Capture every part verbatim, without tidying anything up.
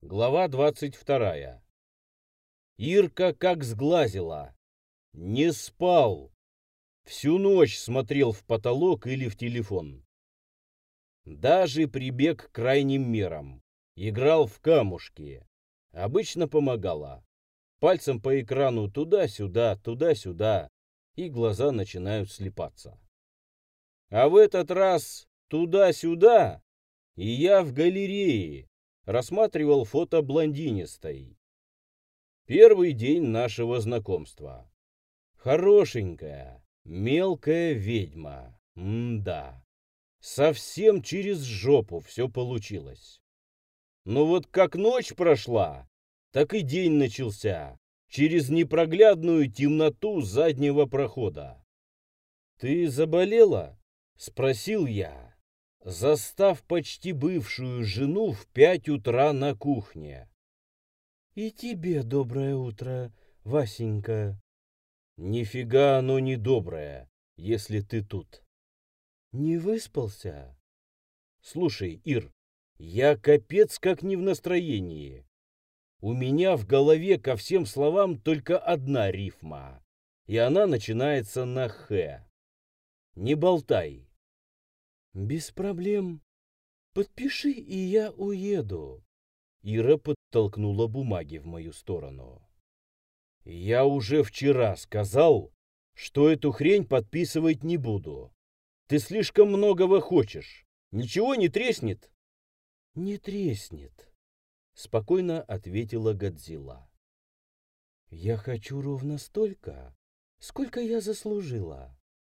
Глава двадцать вторая. Ирка как сглазила. Не спал. Всю ночь смотрел в потолок или в телефон. Даже прибег к крайним мерам. Играл в камушки. Обычно помогало. Пальцем по экрану туда-сюда, туда-сюда, и глаза начинают слипаться. А в этот раз туда-сюда, и я в галерее рассматривал фото блондинистой. Первый день нашего знакомства. Хорошенькая, мелкая ведьма. М-да. Совсем через жопу все получилось. Но вот как ночь прошла, так и день начался. Через непроглядную темноту заднего прохода. «Ты заболела?» — спросил я, застав почти бывшую жену в пять утра на кухне. «И тебе доброе утро, Васенька». «Нифига оно не доброе, если ты тут». «Не выспался?» «Слушай, Ир, я капец как не в настроении. У меня в голове ко всем словам только одна рифма, и она начинается на «х». Не болтай». «Без проблем. Подпиши, и я уеду». Ира подтолкнула бумаги в мою сторону. «Я уже вчера сказал, что эту хрень подписывать не буду. Ты слишком многого хочешь. Ничего не треснет?» «Не треснет», — спокойно ответила Годзилла. «Я хочу ровно столько, сколько я заслужила».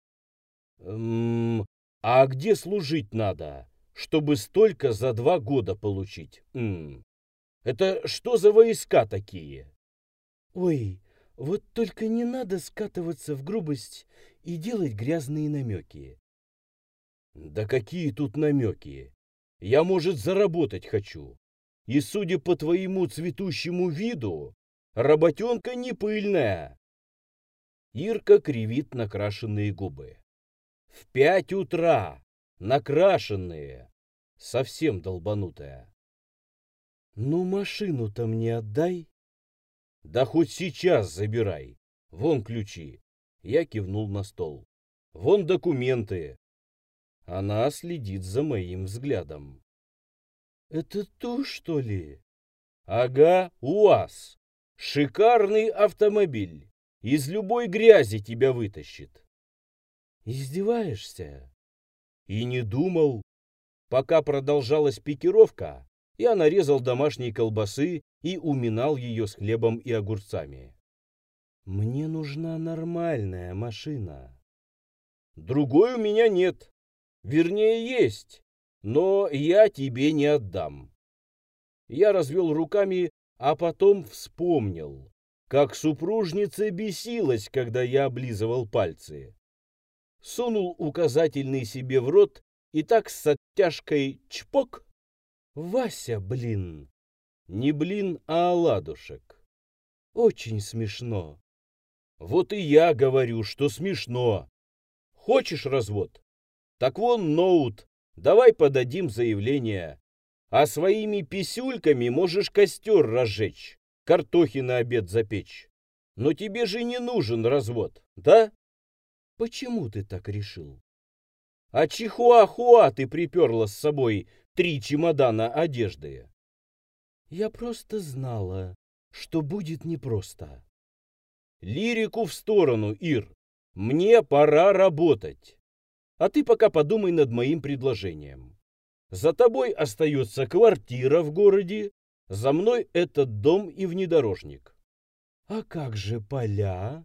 «Эм, а где служить надо, чтобы столько за два года получить? М, это что за войска такие?» «Ой, вот только не надо скатываться в грубость и делать грязные намеки». «Да какие тут намеки? Я, может, заработать хочу. И, судя по твоему цветущему виду, работенка не пыльная». Ирка кривит накрашенные губы. В пять утра, накрашенные, совсем долбанутая. «Ну, машину-то мне отдай». «Да хоть сейчас забирай. Вон ключи». Я кивнул на стол. «Вон документы». Она следит за моим взглядом. «Это то, что ли?» «Ага, УАЗ. Шикарный автомобиль. Из любой грязи тебя вытащит». «Издеваешься?» И не думал. Пока продолжалась пикировка, я нарезал домашней колбасы и уминал ее с хлебом и огурцами. «Мне нужна нормальная машина». «Другой у меня нет. Вернее, есть, но я тебе не отдам». Я развел руками, а потом вспомнил, как супружница бесилась, когда я облизывал пальцы. Сунул указательный себе в рот и так с оттяжкой чпок. «Вася, блин!» Не блин, а оладушек. «Очень смешно». Вот и я говорю, что смешно. Хочешь развод? Так вон ноут, давай подадим заявление. А своими писюльками можешь костер разжечь, картохи на обед запечь. Но тебе же не нужен развод, да? «Почему ты так решил?» А чихуахуа ты приперла с собой три чемодана одежды. «Я просто знала, что будет непросто». Лирику в сторону, Ир. Мне пора работать. А ты пока подумай над моим предложением. За тобой остается квартира в городе, за мной этот дом и внедорожник. «А как же поля?»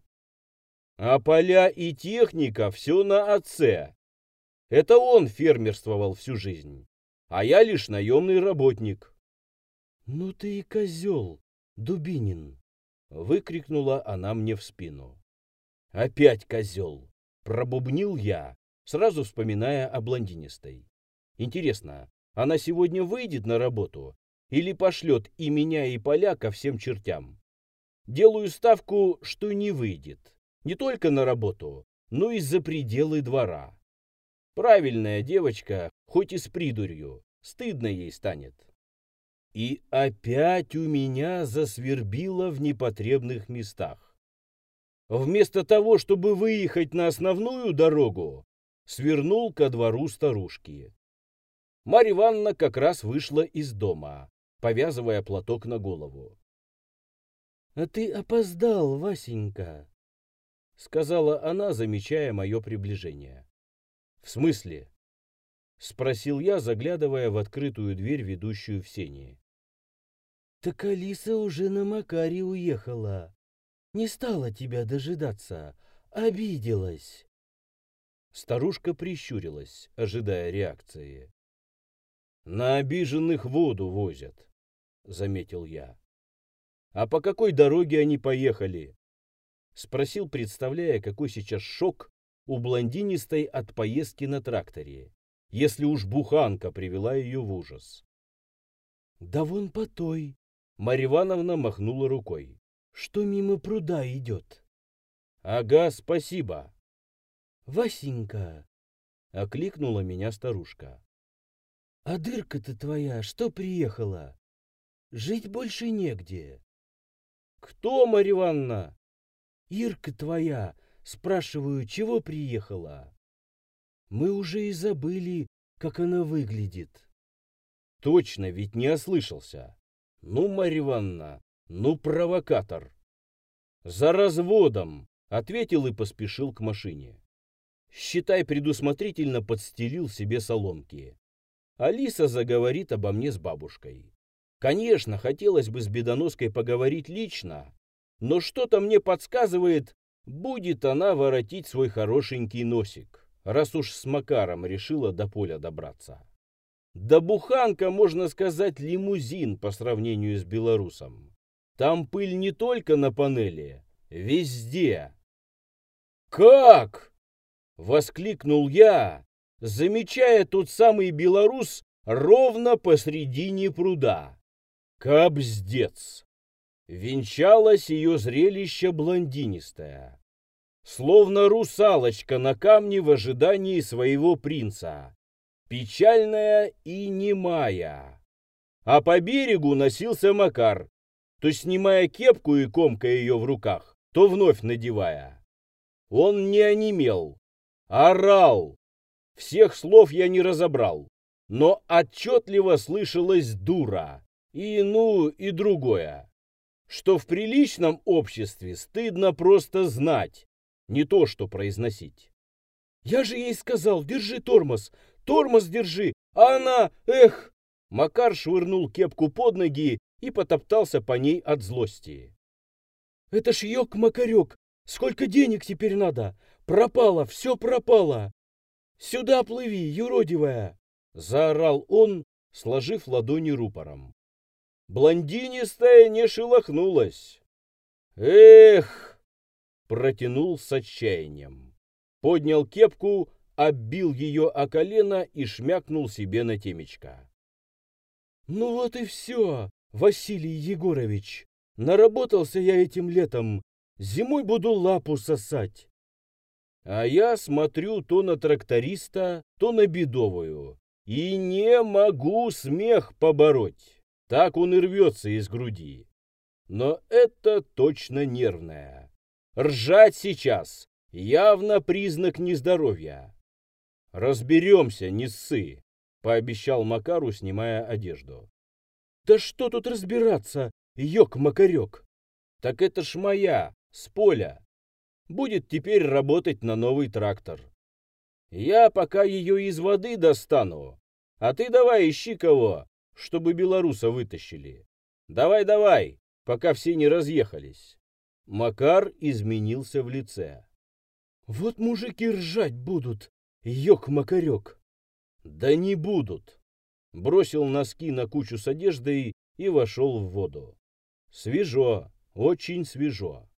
А поля и техника все на отце. Это он фермерствовал всю жизнь, а я лишь наемный работник. «Ну ты и козел, Дубинин!» — выкрикнула она мне в спину. «Опять козел!» — пробубнил я, сразу вспоминая о блондинистой. «Интересно, она сегодня выйдет на работу или пошлет и меня, и поля ко всем чертям? Делаю ставку, что не выйдет. Не только на работу, но и за пределы двора. Правильная девочка, хоть и с придурью, стыдно ей станет». И опять у меня засвербило в непотребных местах. Вместо того, чтобы выехать на основную дорогу, свернул ко двору старушки. Марья Ивановна как раз вышла из дома, повязывая платок на голову. — А ты опоздал, Васенька, — сказала она, замечая мое приближение. — В смысле? — спросил я, заглядывая в открытую дверь, ведущую в сени. — Так Алиса уже на Макаре уехала. Не стала тебя дожидаться, обиделась. Старушка прищурилась, ожидая реакции. «На обиженных воду возят», — заметил я. «А по какой дороге они поехали?» — спросил, представляя, какой сейчас шок у блондинистой от поездки на тракторе, если уж буханка привела ее в ужас. «Да вон по той», — Марья Ивановна махнула рукой. «Что мимо пруда идет». «Ага, спасибо». «Васенька», — окликнула меня старушка. «А дырка-то твоя что приехала? Жить больше негде». «Кто, Марья Ивановна?» «Ирка твоя, спрашиваю, чего приехала? Мы уже и забыли, как она выглядит». Точно, ведь не ослышался. Ну, Марья Ивановна, ну, провокатор. За разводом, ответил и поспешил к машине. Считай, предусмотрительно подстелил себе соломки. Алиса заговорит обо мне с бабушкой. Конечно, хотелось бы с Бедоноской поговорить лично, но что-то мне подсказывает, будет она воротить свой хорошенький носик, раз уж с Макаром решила до поля добраться. Да буханка, можно сказать, лимузин по сравнению с белорусом. Там пыль не только на панели, везде. «Как?» — воскликнул я, замечая тот самый белорус ровно посредине пруда. Кабздец! Венчалось ее зрелище блондинистое, словно русалочка на камне в ожидании своего принца. Печальная и немая. А по берегу носился Макар, то снимая кепку и комкая ее в руках, то вновь надевая. Он не онемел, орал. Всех слов я не разобрал, но отчетливо слышалась дура. И ну, и другое. Что в приличном обществе стыдно просто знать, не то что произносить. Я же ей сказал, держи тормоз, тормоз держи, а она, эх! Макар швырнул кепку под ноги и потоптался по ней от злости. Это ж ёк-макарёк, сколько денег теперь надо? Пропало, все пропало. Сюда плыви, юродивая! Заорал он, сложив ладони рупором. Блондинистая не шелохнулась. Эх! Протянул с отчаянием. Поднял кепку, оббил ее о колено и шмякнул себе на темечко. «Ну вот и все, Василий Егорович. Наработался я этим летом. Зимой буду лапу сосать». А я смотрю то на тракториста, то на бедовую. И не могу смех побороть. Так он и рвется из груди. Но это точно нервное. Ржать сейчас явно признак нездоровья. «Разберемся, не ссы», — пообещал Макару, снимая одежду. «Да что тут разбираться, ёк-макарёк? Так это ж моя, с поля. Будет теперь работать на новый трактор. Я пока ее из воды достану, а ты давай ищи кого, чтобы белоруса вытащили. Давай-давай, пока все не разъехались». Макар изменился в лице. «Вот мужики ржать будут, ёк-макарёк». «Да не будут». Бросил носки на кучу с одеждой и вошел в воду. Свежо, очень свежо.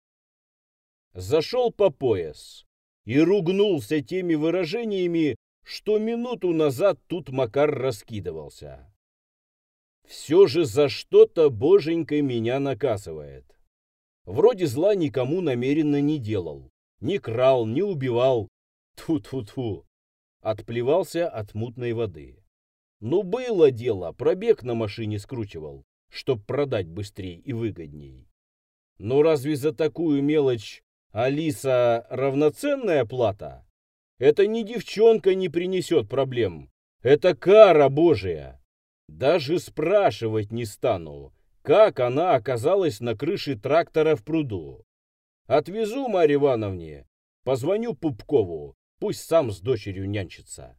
Зашел по пояс и ругнулся теми выражениями, что минуту назад тут Макар раскидывался. Все же за что-то боженька меня наказывает. Вроде зла никому намеренно не делал. Не крал, не убивал. Тьфу-тьфу-тьфу. Отплевался от мутной воды. Ну, было дело, пробег на машине скручивал. чтоб продать быстрее и выгодней. Но разве за такую мелочь Алиса равноценная плата? Это ни девчонка не принесет проблем. Это кара Божия. Даже спрашивать не стану, как она оказалась на крыше трактора в пруду. Отвезу Марье Ивановне, позвоню Пупкову, пусть сам с дочерью нянчится.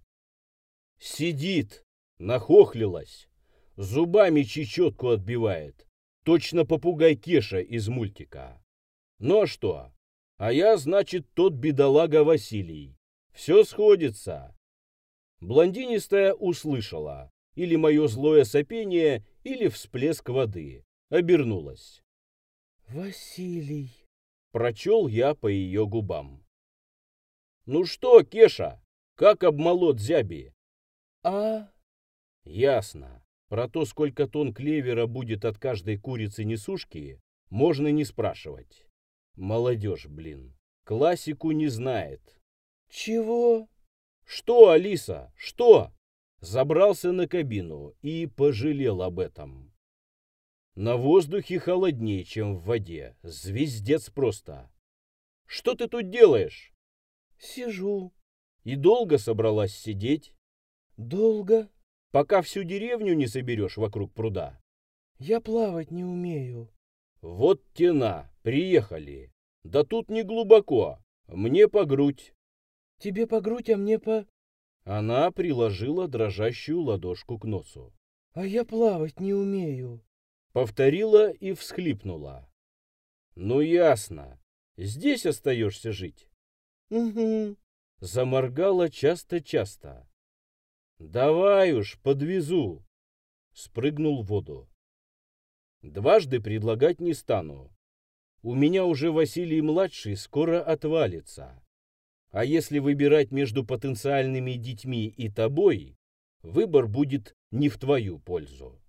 Сидит, нахохлилась, зубами чечетку отбивает. Точно попугай Кеша из мультика. Ну а что? А я, значит, тот бедолага Василий. Все сходится. Блондинистая услышала или мое злое сопение, или всплеск воды. Обернулась. Василий. Прочел я по ее губам. Ну что, Кеша, как обмолот зяби? А? Ясно. Про то, сколько тонн клевера будет от каждой курицы-несушки, можно не спрашивать. Молодежь, блин, классику не знает. Чего? Что, Алиса, что? Забрался на кабину и пожалел об этом. На воздухе холоднее, чем в воде. Звездец просто. Что ты тут делаешь? Сижу. И долго собралась сидеть? Долго. Пока всю деревню не соберешь вокруг пруда. Я плавать не умею. Вот тена, приехали. Да тут не глубоко, мне по грудь. Тебе по грудь, а мне по... Она приложила дрожащую ладошку к носу. А я плавать не умею. Повторила и всхлипнула. Ну ясно, здесь остаешься жить. Угу. Заморгала часто-часто. Давай уж, подвезу. Спрыгнул в воду. Дважды предлагать не стану. У меня уже Василий-младший скоро отвалится. А если выбирать между потенциальными детьми и тобой, выбор будет не в твою пользу.